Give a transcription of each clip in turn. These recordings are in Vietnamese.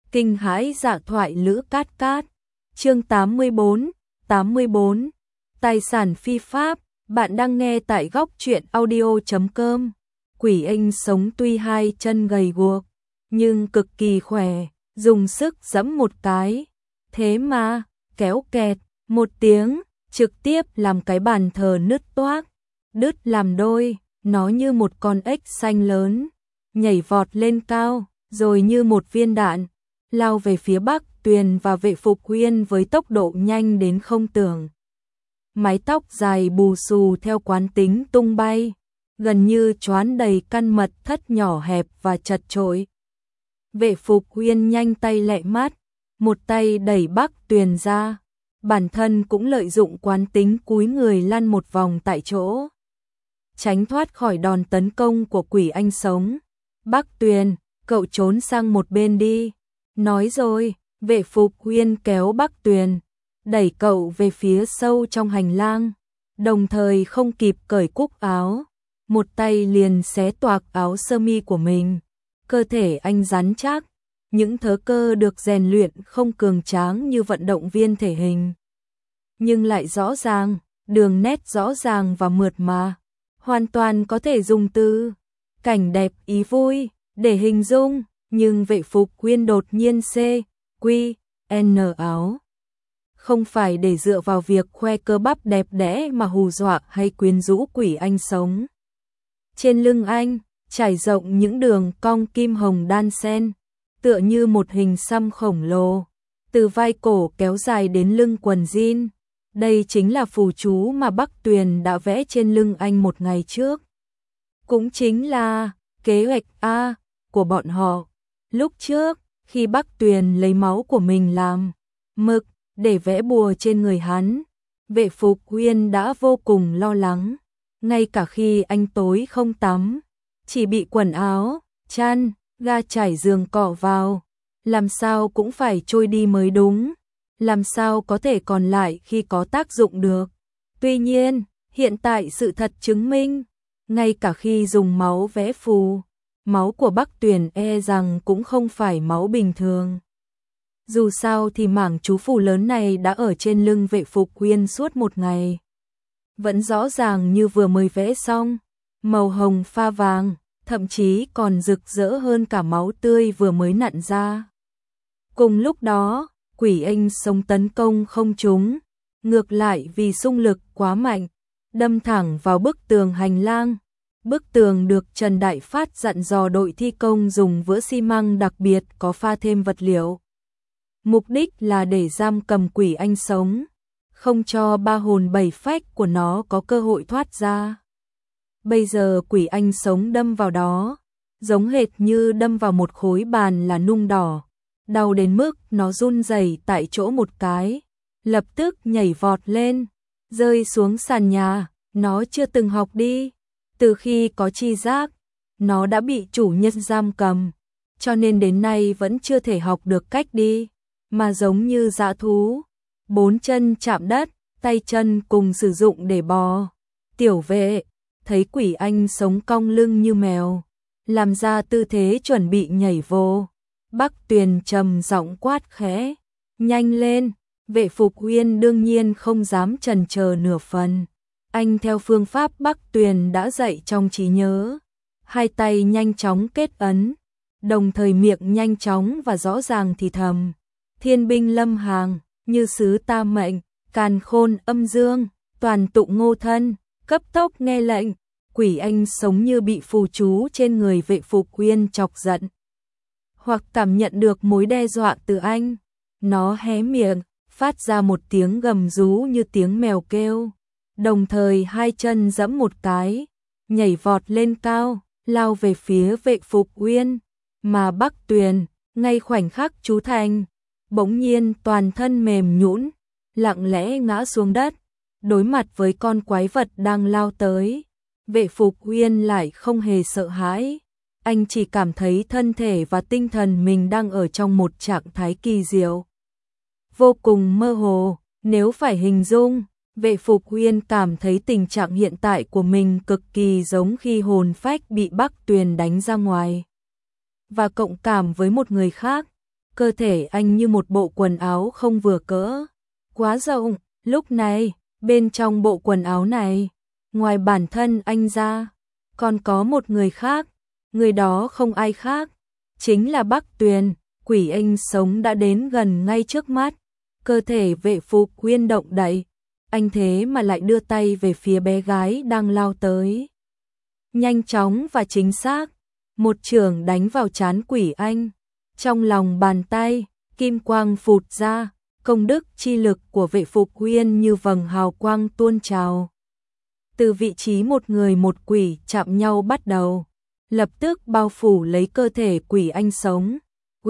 Kinh hãi dạ thoại Lữ Cát Cát. Chương 84. Tài sản phi pháp. Bạn đang nghe tại góc truyện audio.com. Quỷ Anh sống tuy hai chân gầy guộc, nhưng cực kỳ khỏe, dùng sức giẫm một cái. Thế mà, kéo kẹt, một tiếng, trực tiếp làm cái bàn thờ nứt toác, đứt làm đôi, nó như một con ếch xanh lớn, nhảy vọt lên cao, rồi như một viên đạn, lao về phía Bắc Tuyền và Vệ Phục Huyên với tốc độ nhanh đến không tưởng. Mái tóc dài bù xù theo quán tính tung bay, gần như choán đầy căn mật thất nhỏ hẹp và chật chội. Vệ Phục Huyên nhanh tay lẹ mắt, một tay đẩy Bắc Tuyền ra, bản thân cũng lợi dụng quán tính cúi người lăn một vòng tại chỗ, tránh thoát khỏi đòn tấn công của Quỷ Anh sống. Bắc Tuyền, cậu trốn sang một bên đi. Nói rồi, Vệ Phục Huyên kéo Bắc Tuyền, đẩy cậu về phía sâu trong hành lang, đồng thời không kịp cởi cúc áo, một tay liền xé toạc áo sơ mi của mình. Cơ thể anh rắn chắc, những thớ cơ được rèn luyện không cường tráng như vận động viên thể hình, nhưng lại rõ ràng, đường nét rõ ràng và mượt mà, hoàn toàn có thể dùng từ cảnh đẹp ý vui để hình dung. Nhưng Vệ Phục Huyên đột nhiên N áo, không phải để dựa vào việc khoe cơ bắp đẹp đẽ mà hù dọa hay quyến rũ Quỷ Anh sống. Trên lưng anh, trải rộng những đường cong kim hồng đan xen, tựa như một hình xăm khổng lồ, từ vai cổ kéo dài đến lưng quần jean. Đây chính là phù chú mà Bắc Tuyền đã vẽ trên lưng anh một ngày trước. Cũng chính là kế hoạch A của bọn họ. Lúc trước, khi Bắc Tuyền lấy máu của mình làm mực để vẽ bùa trên người hắn, Vệ Phục Huyên đã vô cùng lo lắng. Ngay cả khi anh tối không tắm, chỉ bị quần áo, chăn, ga trải giường cọ vào, làm sao cũng phải trôi đi mới đúng, làm sao có thể còn lại khi có tác dụng được. Tuy nhiên, hiện tại sự thật chứng minh, ngay cả khi dùng máu vẽ phù, máu của Bắc Tuyền rằng cũng không phải máu bình thường. Dù sao thì mảng chú phù lớn này đã ở trên lưng Vệ Phục Huyên suốt một ngày. Vẫn rõ ràng như vừa mới vẽ xong, màu hồng pha vàng, thậm chí còn rực rỡ hơn cả máu tươi vừa mới nặn ra. Cùng lúc đó, Quỷ Anh sống tấn công không trúng, ngược lại vì xung lực quá mạnh, đâm thẳng vào bức tường hành lang. Bức tường được Trần Đại Phát dặn dò đội thi công dùng vữa xi măng đặc biệt có pha thêm vật liệu. Mục đích là để giam cầm Quỷ Anh sống, không cho ba hồn bảy phách của nó có cơ hội thoát ra. Bây giờ Quỷ Anh sống đâm vào đó, giống hệt như đâm vào một khối bàn là nung đỏ, đau đến mức nó run rẩy tại chỗ một cái, lập tức nhảy vọt lên, rơi xuống sàn nhà. Nó chưa từng học đi. Từ khi có tri giác, nó đã bị chủ nhân giam cầm, cho nên đến nay vẫn chưa thể học được cách đi, mà giống như dã thú, bốn chân chạm đất, tay chân cùng sử dụng để bò. Tiểu Vệ thấy Quỷ Anh sống cong lưng như mèo, làm ra tư thế chuẩn bị nhảy vô. Bắc Tuyền trầm giọng quát khẽ, nhanh lên. Vệ Phục Huyên đương nhiên không dám chần chờ nửa phần. Anh theo phương pháp Bắc Tuyền đã dạy trong trí nhớ, hai tay nhanh chóng kết ấn, đồng thời miệng nhanh chóng và rõ ràng thì thầm, thiên binh lâm hàng, như sứ ta mệnh, càn khôn âm dương, toàn tụng ngô thân, cấp tốc nghe lệnh. Quỷ Anh sống như bị phù chú trên người Vệ Phục Huyên chọc giận, hoặc cảm nhận được mối đe dọa từ anh. Nó hé miệng, phát ra một tiếng gầm rú như tiếng mèo kêu. Đồng thời hai chân giẫm một cái, nhảy vọt lên cao, lao về phía Vệ Phục Huyên, mà Bắc Tuyền, ngay khoảnh khắc chú thành, bỗng nhiên toàn thân mềm nhũn, lặng lẽ ngã xuống đất, đối mặt với con quái vật đang lao tới. Vệ Phục Huyên lại không hề sợ hãi, anh chỉ cảm thấy thân thể và tinh thần mình đang ở trong một trạng thái kỳ diệu, vô cùng mơ hồ. Nếu phải hình dung, Vệ Phục Huyên cảm thấy tình trạng hiện tại của mình cực kỳ giống khi hồn phách bị Bắc Tuyền đánh ra ngoài, và cộng cảm với một người khác, cơ thể anh như một bộ quần áo không vừa cỡ, quá rộng. Lúc này, bên trong bộ quần áo này, ngoài bản thân anh ra, còn có một người khác, người đó không ai khác, chính là Bắc Tuyền. Quỷ anh sống đã đến gần ngay trước mắt, cơ thể Vệ Phục Huyên động đậy, anh thế mà lại đưa tay về phía bé gái đang lao tới. Nhanh chóng và chính xác, một chưởng đánh vào trán quỷ anh, trong lòng bàn tay, kim quang phụt ra, công đức chi lực của Vệ Phục Huyên như vầng hào quang tuôn trào. Từ vị trí một người một quỷ chạm nhau bắt đầu, lập tức bao phủ lấy cơ thể quỷ anh sống.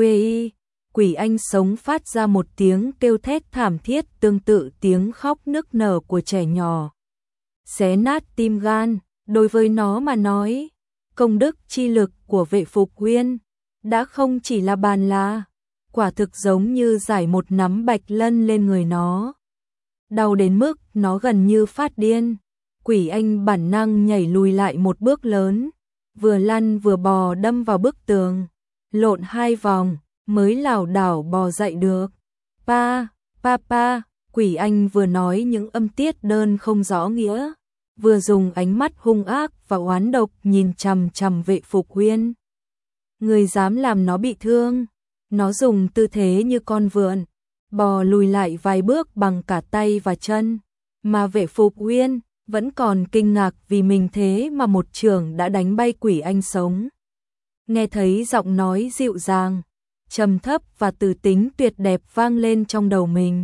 Quỷ anh sống phát ra một tiếng kêu thét thảm thiết tương tự tiếng khóc nức nở của trẻ nhỏ. Xé nát tim gan, đối với nó mà nói, công đức chi lực của Vệ Phục Huyên đã không chỉ là bàn là, quả thực giống như giải một nắm bạch lân lên người nó. Đau đến mức nó gần như phát điên, quỷ anh bản năng nhảy lùi lại một bước lớn, vừa lăn vừa bò đâm vào bức tường, lộn 2 vòng mới lảo đảo bò dậy được. Pa, quỷ anh vừa nói những âm tiết đơn không rõ nghĩa, vừa dùng ánh mắt hung ác và oán độc nhìn chằm chằm Vệ Phục Huyên. Người dám làm nó bị thương, nó dùng tư thế như con vượn, bò lùi lại vài bước bằng cả tay và chân, mà Vệ Phục Huyên vẫn còn kinh ngạc vì mình thế mà một chưởng đã đánh bay quỷ anh sống. Nghe thấy giọng nói dịu dàng, trầm thấp và từ tính tuyệt đẹp vang lên trong đầu mình.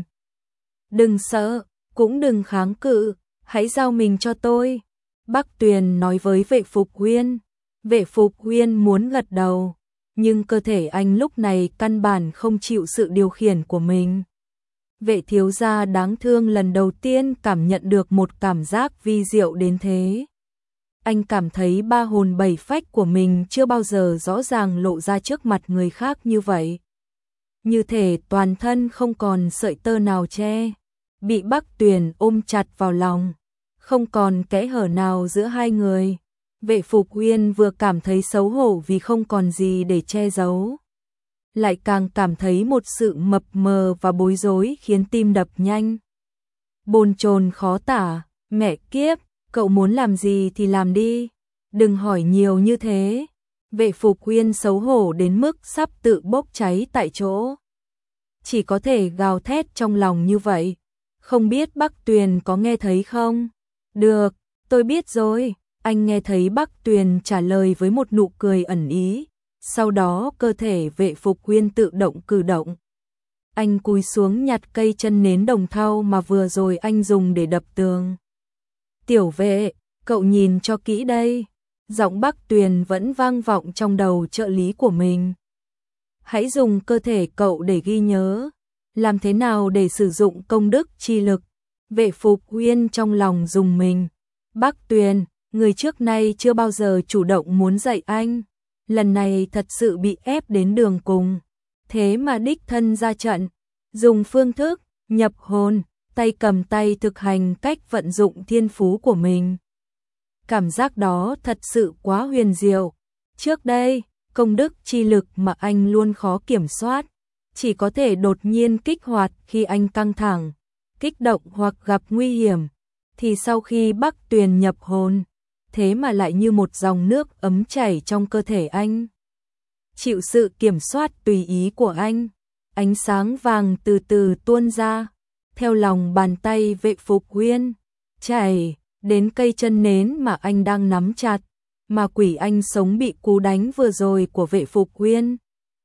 Đừng sợ, cũng đừng kháng cự, hãy giao mình cho tôi. Bắc Tuyền nói với Vệ Phục Huyên. Vệ Phục Huyên muốn gật đầu, nhưng cơ thể anh lúc này căn bản không chịu sự điều khiển của mình. Vệ thiếu gia đáng thương lần đầu tiên cảm nhận được một cảm giác vi diệu đến thế. Anh cảm thấy 3 hồn 7 phách của mình chưa bao giờ rõ ràng lộ ra trước mặt người khác như vậy. Như thể toàn thân không còn sợi tơ nào che, bị Bắc Tuyền ôm chặt vào lòng, không còn kẽ hở nào giữa hai người. Vệ Phục Huyên vừa cảm thấy xấu hổ vì không còn gì để che giấu, lại càng cảm thấy một sự mập mờ và bối rối khiến tim đập nhanh. Bồn chồn khó tả, mẹ kiếp, cậu muốn làm gì thì làm đi, đừng hỏi nhiều như thế. Vệ Phục Huyên xấu hổ đến mức sắp tự bốc cháy tại chỗ, chỉ có thể gào thét trong lòng như vậy. Không biết Bắc Tuyền có nghe thấy không? Được, tôi biết rồi. Anh nghe thấy Bắc Tuyền trả lời với một nụ cười ẩn ý, sau đó cơ thể Vệ Phục Huyên tự động cử động. Anh cúi xuống nhặt cây chân nến đồng thau mà vừa rồi anh dùng để đập tường. Tiểu Vệ, cậu nhìn cho kỹ đây. Giọng Bắc Tuyền vẫn vang vọng trong đầu trợ lý của mình. Hãy dùng cơ thể cậu để ghi nhớ, làm thế nào để sử dụng công đức chi lực. Vệ Phục Huyên trong lòng dùng mình. Bắc Tuyền, người trước nay chưa bao giờ chủ động muốn dạy anh, lần này thật sự bị ép đến đường cùng, thế mà đích thân ra trận, dùng phương thức nhập hồn, tay cầm tay thực hành cách vận dụng thiên phú của mình. Cảm giác đó thật sự quá huyền diệu. Trước đây, công đức chi lực mà anh luôn khó kiểm soát, chỉ có thể đột nhiên kích hoạt khi anh căng thẳng, kích động hoặc gặp nguy hiểm, thì sau khi Bắc Tuyền nhập hồn, thế mà lại như một dòng nước ấm chảy trong cơ thể anh. Chịu sự kiểm soát tùy ý của anh, ánh sáng vàng từ từ tuôn ra, theo lòng bàn tay Vệ Phục Huyên, chảy đến cây chân nến mà anh đang nắm chặt, mà quỷ anh sống bị cú đánh vừa rồi của Vệ Phục Huyên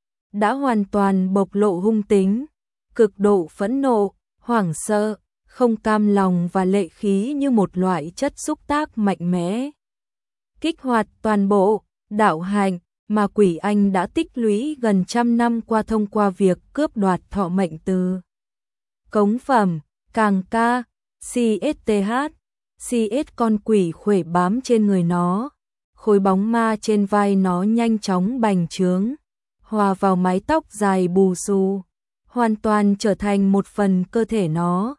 đã hoàn toàn bộc lộ hung tính, cực độ phẫn nộ, hoảng sợ, không cam lòng và lệ khí như một loại chất xúc tác mạnh mẽ, kích hoạt toàn bộ đạo hạnh mà quỷ anh đã tích lũy gần 100 năm qua thông qua việc cướp đoạt thọ mệnh từ cống phẩm, càng ca, CSTH, CS con quỷ khuể bám trên người nó, khối bóng ma trên vai nó nhanh chóng bành trướng, hòa vào mái tóc dài bù xù, hoàn toàn trở thành một phần cơ thể nó.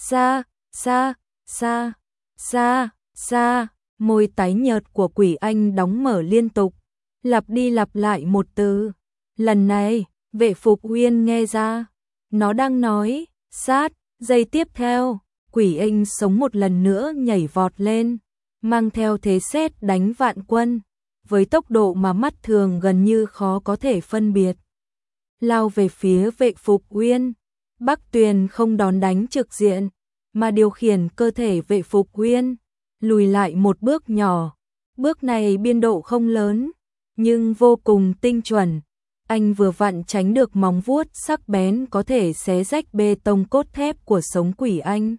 Xa, môi tái nhợt của quỷ anh đóng mở liên tục, lặp đi lặp lại một từ. Lần này, Vệ Phục Uyên nghe ra, nó đang nói, sát, giây tiếp theo, quỷ inh sống một lần nữa nhảy vọt lên, mang theo thế sét đánh vạn quân, với tốc độ mà mắt thường gần như khó có thể phân biệt. Lao về phía Vệ Phục Uyên, Bắc Tuyền không đón đánh trực diện, mà điều khiển cơ thể Vệ Phục Uyên, lùi lại một bước nhỏ. Bước này biên độ không lớn, nhưng vô cùng tinh chuẩn. Anh vừa vặn tránh được móng vuốt sắc bén có thể xé rách bê tông cốt thép của sống quỷ anh.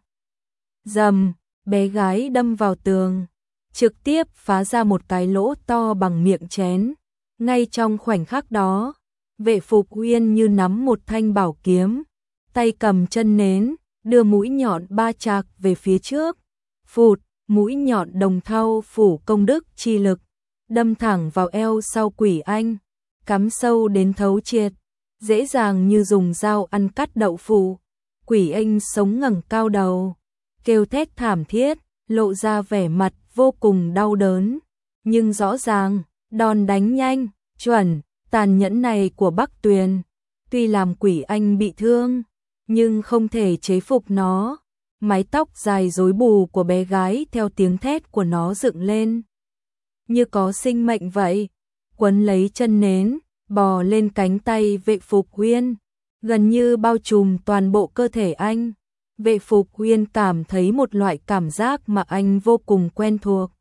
Rầm, bé gái đâm vào tường, trực tiếp phá ra một cái lỗ to bằng miệng chén. Ngay trong khoảnh khắc đó, Vệ Phục Uyên như nắm một thanh bảo kiếm, tay cầm chân nến, đưa mũi nhọn ba chạc về phía trước. Phụt, mũi nhọn đồng thau phủ công đức chi lực, đâm thẳng vào eo sau quỷ anh, cắm sâu đến thấu triệt, dễ dàng như dùng dao ăn cắt đậu phụ. Quỷ anh sống ngẩng cao đầu, kêu thét thảm thiết, lộ ra vẻ mặt vô cùng đau đớn, nhưng rõ ràng, đòn đánh nhanh, chuẩn, tàn nhẫn này của Bắc Tuyền, tuy làm quỷ anh bị thương, nhưng không thể chế phục nó. Mái tóc dài rối bù của bé gái theo tiếng thét của nó dựng lên, như có sinh mệnh vậy, quấn lấy chân nến, bò lên cánh tay Vệ Phục Uyên, gần như bao trùm toàn bộ cơ thể anh. Vệ Phục Uyên cảm thấy một loại cảm giác mà anh vô cùng quen thuộc,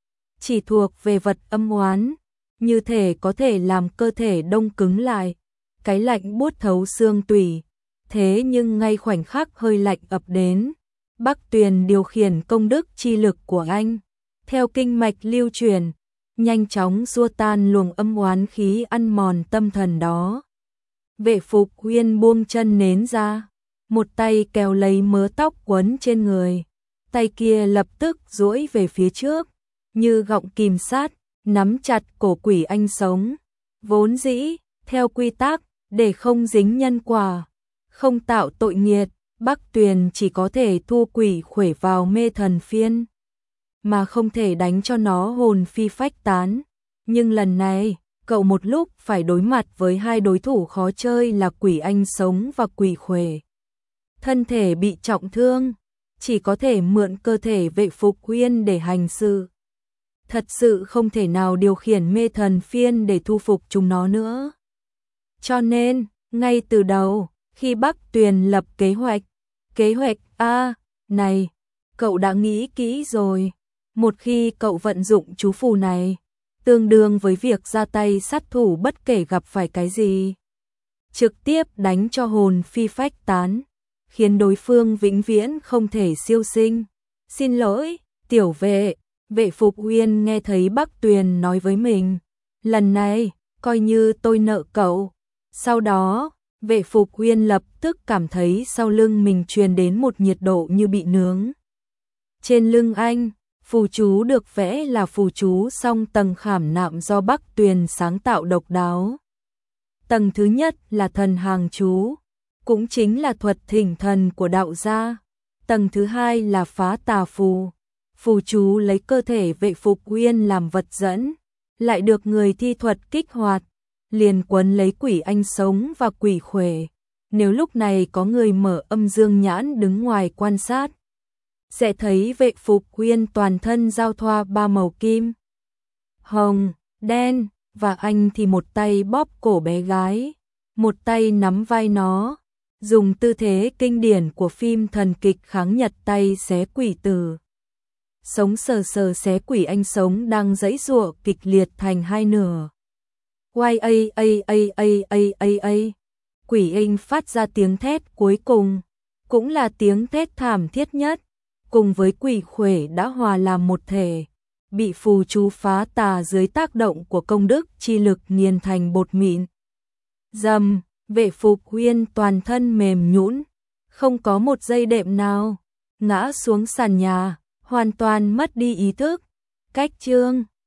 chỉ thuộc về vật âm oán, như thể có thể làm cơ thể đông cứng lại, cái lạnh buốt thấu xương tủy. Thế nhưng ngay khoảnh khắc hơi lạnh ập đến, Bắc Tuyền điều khiển công đức chi lực của anh, theo kinh mạch lưu truyền, nhanh chóng xua tan luồng âm oán khí ăn mòn tâm thần đó. Vệ Phục Uyên buông chân nến ra, một tay kéo lấy mớ tóc quấn trên người, tay kia lập tức duỗi về phía trước, như gọng kìm sát, nắm chặt cổ quỷ anh sống. Vốn dĩ, theo quy tắc, để không dính nhân quả, không tạo tội nghiệt, Bắc Tuyền chỉ có thể thu quỷ khuể vào mê thần phiên, mà không thể đánh cho nó hồn phi phách tán. Nhưng lần này, cậu một lúc phải đối mặt với hai đối thủ khó chơi là quỷ anh sống và quỷ khuể. Thân thể bị trọng thương, chỉ có thể mượn cơ thể Vệ Phục Uyên để hành sự. Thật sự không thể nào điều khiển mê thần phiên để thu phục chúng nó nữa. Cho nên, ngay từ đầu, khi Bắc Tuyền lập kế hoạch A, này, cậu đã nghĩ kỹ rồi. Một khi cậu vận dụng chú phù này, tương đương với việc ra tay sát thủ bất kể gặp phải cái gì. Trực tiếp đánh cho hồn phi phách tán, khiến đối phương vĩnh viễn không thể siêu sinh. Xin lỗi, tiểu vệ. Vệ Phục Uyên nghe thấy Bắc Tuyền nói với mình, lần này, coi như tôi nợ cậu. Sau đó, Vệ Phục Uyên lập tức cảm thấy sau lưng mình truyền đến một nhiệt độ như bị nướng. Trên lưng anh, phù chú được vẽ là phù chú song tầng khảm nạm do Bắc Tuyền sáng tạo độc đáo. Tầng thứ nhất là thần hàng chú, cũng chính là thuật thỉnh thần của đạo gia. Tầng thứ hai là phá tà phù. Phù chú lấy cơ thể Vệ Phục Uyên làm vật dẫn, lại được người thi thuật kích hoạt, liền quấn lấy quỷ anh sống và quỷ khuể. Nếu lúc này có người mở âm dương nhãn đứng ngoài quan sát, sẽ thấy Vệ Phục Uyên toàn thân giao thoa ba màu kim, hồng, đen, và anh thì một tay bóp cổ bé gái, một tay nắm vai nó, dùng tư thế kinh điển của phim thần kịch kháng Nhật tay xé quỷ tử. Sống sờ sờ xé quỷ anh sống đang giãy giụa kịch liệt thành hai nửa. Quay a. Quỷ anh phát ra tiếng thét cuối cùng, cũng là tiếng thét thảm thiết nhất, cùng với quỷ khuể đã hòa làm một thể, bị phù chú phá tà dưới tác động của công đức chi lực nghiền thành bột mịn. Dầm, Vệ Phục Uyên toàn thân mềm nhũn, không có một giây đệm nào, ngã xuống sàn nhà, hoàn toàn mất đi ý thức. Cách chương